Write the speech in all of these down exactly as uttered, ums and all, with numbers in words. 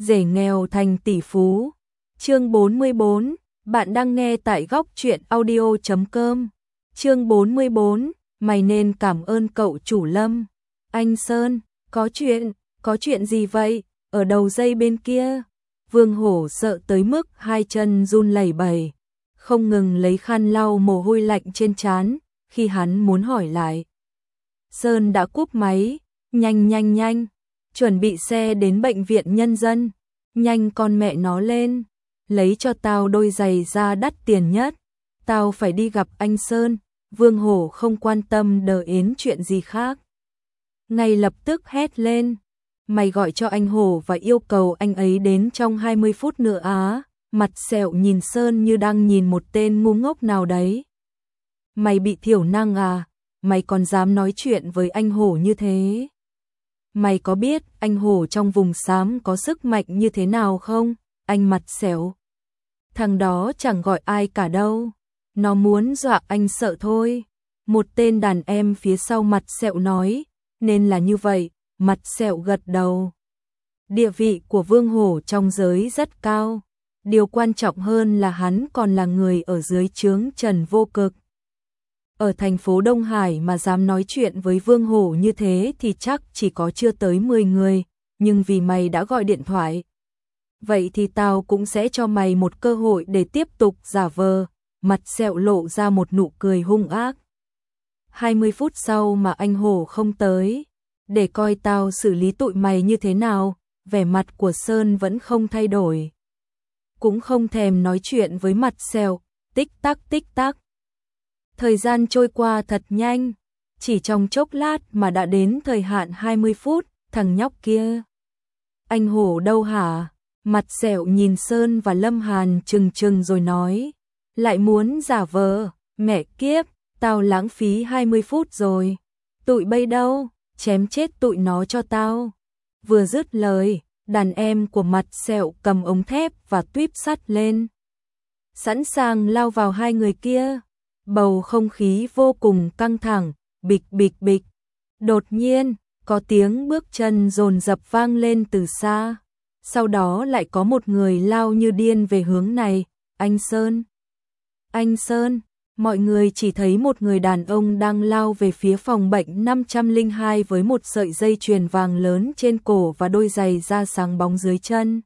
rể nghèo thành tỷ phú. Chương bốn mươi bốn, bạn đang nghe tại góc truyện audio chấm com. Chương bốn mươi bốn, mày nên cảm ơn cậu chủ Lâm. Anh Sơn, có chuyện, có chuyện gì vậy? Ở đầu dây bên kia. Vương Hổ sợ tới mức hai chân run lẩy bẩy, không ngừng lấy khăn lau mồ hôi lạnh trên trán khi hắn muốn hỏi lại. Sơn đã cúp máy, nhanh nhanh nhanh, chuẩn bị xe đến bệnh viện nhân dân, nhanh con mẹ nó lên, lấy cho tao đôi giày da đắt tiền nhất, tao phải đi gặp anh Sơn. Vương Hổ không quan tâm đờ yến chuyện gì khác, ngay lập tức hét lên, mày gọi cho anh Hổ và yêu cầu anh ấy đến trong hai mươi phút nữa á. Mặt sẹo nhìn Sơn như đang nhìn một tên ngu ngốc nào đấy. Mày bị thiểu năng à? Mày còn dám nói chuyện với anh Hổ như thế? Mày có biết anh Hổ trong vùng xám có sức mạnh như thế nào không? Anh mặt sẹo. Thằng đó chẳng gọi ai cả đâu. Nó muốn dọa anh sợ thôi. Một tên đàn em phía sau mặt sẹo nói. Nên là như vậy, mặt sẹo gật đầu. Địa vị của Vương Hổ trong giới rất cao. Điều quan trọng hơn là hắn còn là người ở dưới trướng Trần Vô Cực. Ở thành phố Đông Hải mà dám nói chuyện với Vương Hổ như thế thì chắc chỉ có chưa tới mười người, nhưng vì mày đã gọi điện thoại. Vậy thì tao cũng sẽ cho mày một cơ hội để tiếp tục giả vờ. Mặt sẹo lộ ra một nụ cười hung ác. hai mươi phút sau mà anh Hổ không tới, để coi tao xử lý tụi mày như thế nào. Vẻ mặt của Sơn vẫn không thay đổi, cũng không thèm nói chuyện với mặt sẹo. Tích tắc tích tắc. Thời gian trôi qua thật nhanh, chỉ trong chốc lát mà đã đến thời hạn hai mươi phút. Thằng nhóc kia, anh Hổ đâu hả? Mặt sẹo nhìn Sơn và Lâm Hàn trừng trừng rồi nói, lại muốn giả vờ, mẹ kiếp, tao lãng phí hai mươi phút rồi. Tụi bay đâu, chém chết tụi nó cho tao. Vừa dứt lời, đàn em của mặt sẹo cầm ống thép và tuýp sắt lên, sẵn sàng lao vào hai người kia. Bầu không khí vô cùng căng thẳng, bịch bịch bịch. Đột nhiên, có tiếng bước chân dồn dập vang lên từ xa. Sau đó lại có một người lao như điên về hướng này. Anh Sơn! Anh Sơn! Mọi người chỉ thấy một người đàn ông đang lao về phía phòng bệnh năm trăm lẻ hai với một sợi dây chuyền vàng lớn trên cổ và đôi giày da sáng bóng dưới chân.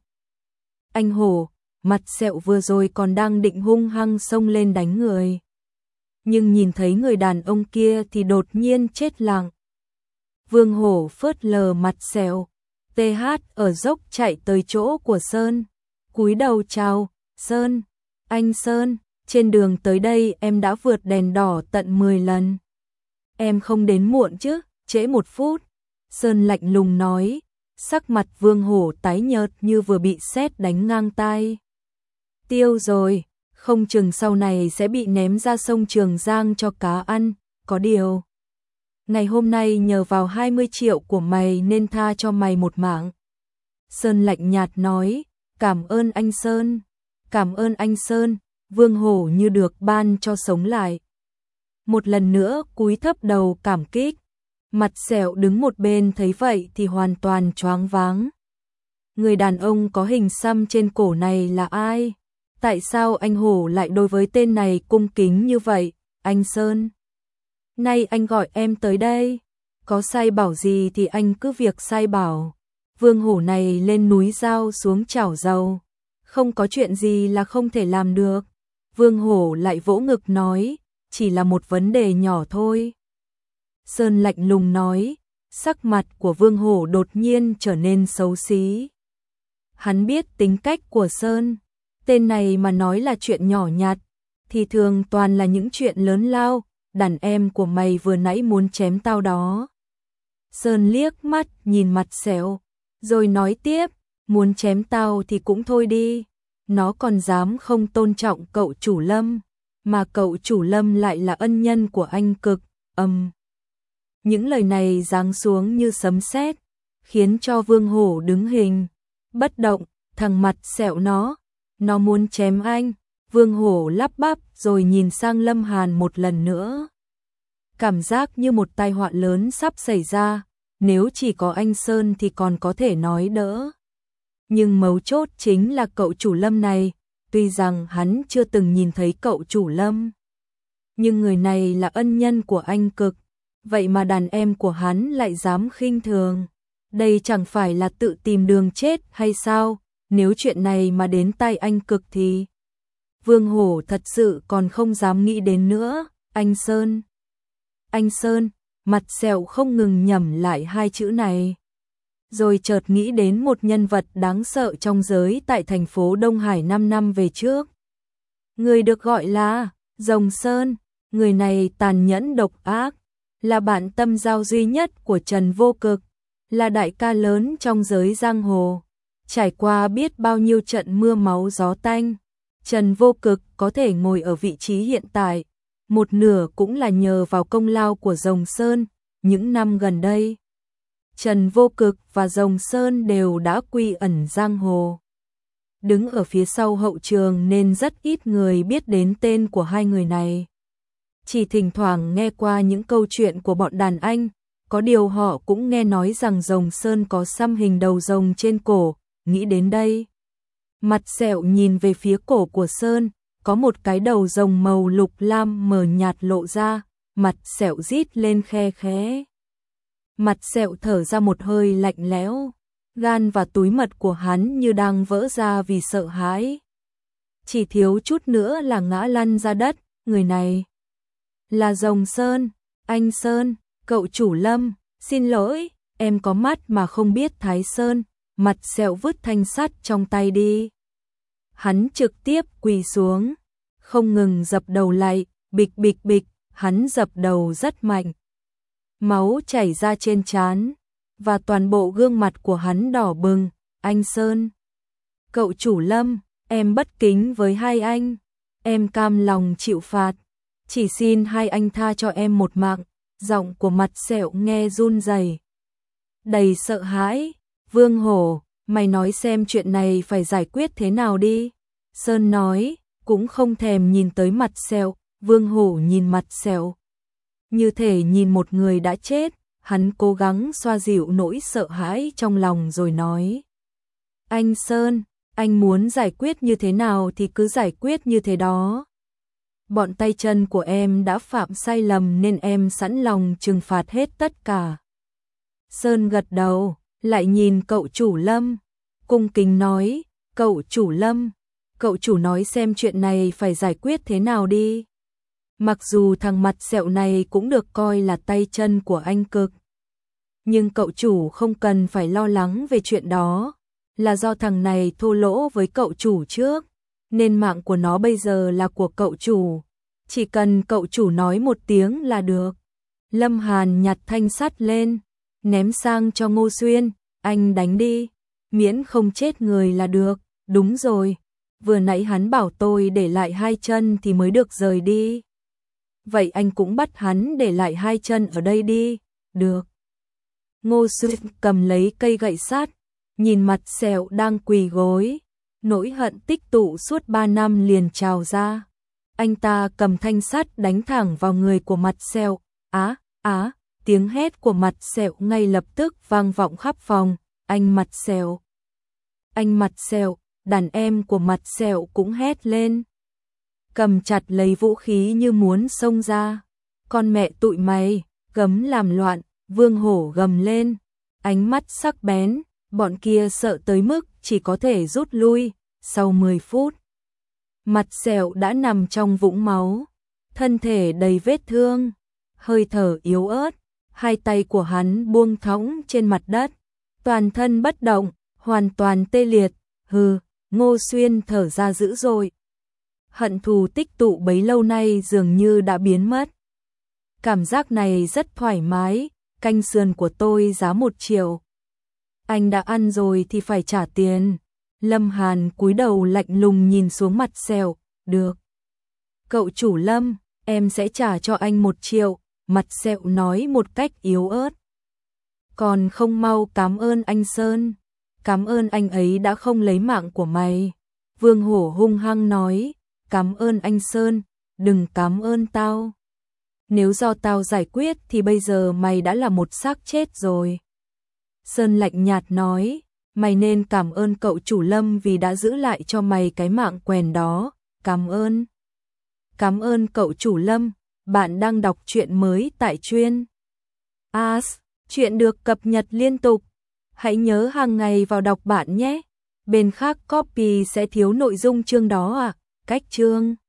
Anh Hổ, mặt sẹo vừa rồi còn đang định hung hăng xông lên đánh người, nhưng nhìn thấy người đàn ông kia thì đột nhiên chết lặng. Vương Hổ phớt lờ mặt sẹo, tê hát ở dốc chạy tới chỗ của Sơn, cúi đầu chào, Sơn, anh Sơn, trên đường tới đây em đã vượt đèn đỏ tận mười lần. Em không đến muộn chứ, trễ một phút. Sơn lạnh lùng nói, sắc mặt Vương Hổ tái nhợt như vừa bị sét đánh ngang tai. Tiêu rồi, không chừng sau này sẽ bị ném ra sông Trường Giang cho cá ăn. Có điều, ngày hôm nay nhờ vào hai mươi triệu của mày nên tha cho mày một mạng. Sơn lạnh nhạt nói, cảm ơn anh Sơn, cảm ơn anh Sơn. Vương Hổ như được ban cho sống lại, một lần nữa cúi thấp đầu cảm kích. Mặt sẹo đứng một bên thấy vậy thì hoàn toàn choáng váng. Người đàn ông có hình xăm trên cổ này là ai? Tại sao anh Hổ lại đối với tên này cung kính như vậy? Anh Sơn, nay anh gọi em tới đây, có sai bảo gì thì anh cứ việc sai bảo. Vương Hổ này lên núi dao xuống chảo dầu, không có chuyện gì là không thể làm được. Vương Hổ lại vỗ ngực nói, chỉ là một vấn đề nhỏ thôi. Sơn lạnh lùng nói, sắc mặt của Vương Hổ đột nhiên trở nên xấu xí. Hắn biết tính cách của Sơn, tên này mà nói là chuyện nhỏ nhặt, thì thường toàn là những chuyện lớn lao. Đàn em của mày vừa nãy muốn chém tao đó. Sơn liếc mắt nhìn mặt sẹo, rồi nói tiếp, muốn chém tao thì cũng thôi đi. Nó còn dám không tôn trọng cậu chủ Lâm, mà cậu chủ Lâm lại là ân nhân của anh cực. Âm. Um. Những lời này giáng xuống như sấm sét, khiến cho Vương Hổ đứng hình, bất động. Thằng mặt sẹo nó, nó muốn chém anh. Vương Hổ lắp bắp rồi nhìn sang Lâm Hàn một lần nữa. Cảm giác như một tai họa lớn sắp xảy ra, nếu chỉ có anh Sơn thì còn có thể nói đỡ. Nhưng mấu chốt chính là cậu chủ Lâm này, tuy rằng hắn chưa từng nhìn thấy cậu chủ Lâm. Nhưng người này là ân nhân của anh cực, vậy mà đàn em của hắn lại dám khinh thường. Đây chẳng phải là tự tìm đường chết hay sao, nếu chuyện này mà đến tay anh cực thì... Vương Hổ thật sự còn không dám nghĩ đến nữa, anh Sơn. Anh Sơn, mặt sẹo không ngừng nhẩm lại hai chữ này. Rồi chợt nghĩ đến một nhân vật đáng sợ trong giới tại thành phố Đông Hải năm năm về trước. Người được gọi là Rồng Sơn, người này tàn nhẫn độc ác, là bạn tâm giao duy nhất của Trần Vô Cực, là đại ca lớn trong giới giang hồ. Trải qua biết bao nhiêu trận mưa máu gió tanh, Trần Vô Cực có thể ngồi ở vị trí hiện tại, một nửa cũng là nhờ vào công lao của Rồng Sơn. Những năm gần đây, Trần Vô Cực và Rồng Sơn đều đã quy ẩn giang hồ, đứng ở phía sau hậu trường nên rất ít người biết đến tên của hai người này. Chỉ thỉnh thoảng nghe qua những câu chuyện của bọn đàn anh, có điều họ cũng nghe nói rằng Rồng Sơn có xăm hình đầu rồng trên cổ. Nghĩ đến đây, mặt sẹo nhìn về phía cổ của Sơn, có một cái đầu rồng màu lục lam mờ nhạt lộ ra, mặt sẹo rít lên khe khẽ. Mặt sẹo thở ra một hơi lạnh lẽo, gan và túi mật của hắn như đang vỡ ra vì sợ hãi. Chỉ thiếu chút nữa là ngã lăn ra đất, người này là Rồng Sơn, anh Sơn, cậu chủ Lâm, xin lỗi, em có mắt mà không biết Thái Sơn. Mặt sẹo vứt thanh sắt trong tay đi. Hắn trực tiếp quỳ xuống, không ngừng dập đầu lại, bịch bịch bịch, hắn dập đầu rất mạnh. Máu chảy ra trên trán, và toàn bộ gương mặt của hắn đỏ bừng. Anh Sơn, cậu chủ Lâm, em bất kính với hai anh, em cam lòng chịu phạt, chỉ xin hai anh tha cho em một mạng. Giọng của mặt sẹo nghe run rẩy, đầy sợ hãi. Vương Hổ, mày nói xem chuyện này phải giải quyết thế nào đi. Sơn nói, cũng không thèm nhìn tới mặt sẹo. Vương Hổ nhìn mặt sẹo, như thể nhìn một người đã chết. Hắn cố gắng xoa dịu nỗi sợ hãi trong lòng rồi nói, anh Sơn, anh muốn giải quyết như thế nào thì cứ giải quyết như thế đó. Bọn tay chân của em đã phạm sai lầm nên em sẵn lòng trừng phạt hết tất cả. Sơn gật đầu, lại nhìn cậu chủ Lâm, cung kính nói, cậu chủ Lâm, cậu chủ nói xem chuyện này phải giải quyết thế nào đi. Mặc dù thằng mặt sẹo này cũng được coi là tay chân của anh cực, nhưng cậu chủ không cần phải lo lắng về chuyện đó, là do thằng này thô lỗ với cậu chủ trước, nên mạng của nó bây giờ là của cậu chủ, chỉ cần cậu chủ nói một tiếng là được. Lâm Hàn nhặt thanh sắt lên, ném sang cho Ngô Xuyên, anh đánh đi, miễn không chết người là được. Đúng rồi, vừa nãy hắn bảo tôi để lại hai chân thì mới được rời đi. Vậy anh cũng bắt hắn để lại hai chân ở đây đi. Được. Ngô Xuyên cầm lấy cây gậy sắt, nhìn mặt sẹo đang quỳ gối, nỗi hận tích tụ suốt ba năm liền trào ra. Anh ta cầm thanh sắt đánh thẳng vào người của mặt sẹo. Á, á, tiếng hét của mặt sẹo ngay lập tức vang vọng khắp phòng. Anh mặt sẹo, anh mặt sẹo, đàn em của mặt sẹo cũng hét lên, cầm chặt lấy vũ khí như muốn xông ra. Con mẹ tụi mày, gấm làm loạn. Vương Hổ gầm lên, ánh mắt sắc bén, bọn kia sợ tới mức chỉ có thể rút lui. Sau mười phút, mặt sẹo đã nằm trong vũng máu, thân thể đầy vết thương, hơi thở yếu ớt, hai tay của hắn buông thõng trên mặt đất, toàn thân bất động, hoàn toàn tê liệt. Hừ, Ngô Xuyên thở ra dữ dội. Hận thù tích tụ bấy lâu nay dường như đã biến mất. Cảm giác này rất thoải mái, canh sườn của tôi giá một triệu. Anh đã ăn rồi thì phải trả tiền. Lâm Hàn cúi đầu lạnh lùng nhìn xuống mặt sẹo. Được. Cậu chủ Lâm, em sẽ trả cho anh một triệu. Mặt sẹo nói một cách yếu ớt. Còn không mau cảm ơn anh Sơn. Cảm ơn anh ấy đã không lấy mạng của mày. Vương Hổ hung hăng nói. Cảm ơn anh Sơn, đừng cảm ơn tao. Nếu do tao giải quyết thì bây giờ mày đã là một xác chết rồi. Sơn lạnh nhạt nói, mày nên cảm ơn cậu chủ Lâm vì đã giữ lại cho mày cái mạng quèn đó, cảm ơn. Cảm ơn cậu chủ Lâm, bạn đang đọc truyện mới tại Chuyên As, chuyện được cập nhật liên tục. Hãy nhớ hàng ngày vào đọc bạn nhé. Bên khác copy sẽ thiếu nội dung chương đó à, cách chương.